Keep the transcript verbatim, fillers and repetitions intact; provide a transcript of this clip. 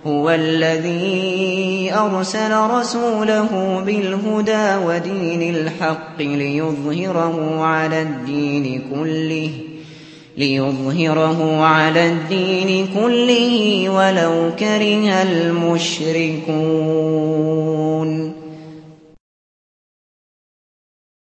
هُوَ الَّذِي أَرْسَلَ رَسُولَهُ بِالْهُدَىٰ وَدِينِ الْحَقِّ لِيُظْهِرَهُ عَلَى الدِّينِ كُلِّهِ ليظهره على الدين كله ولو كره المشركون.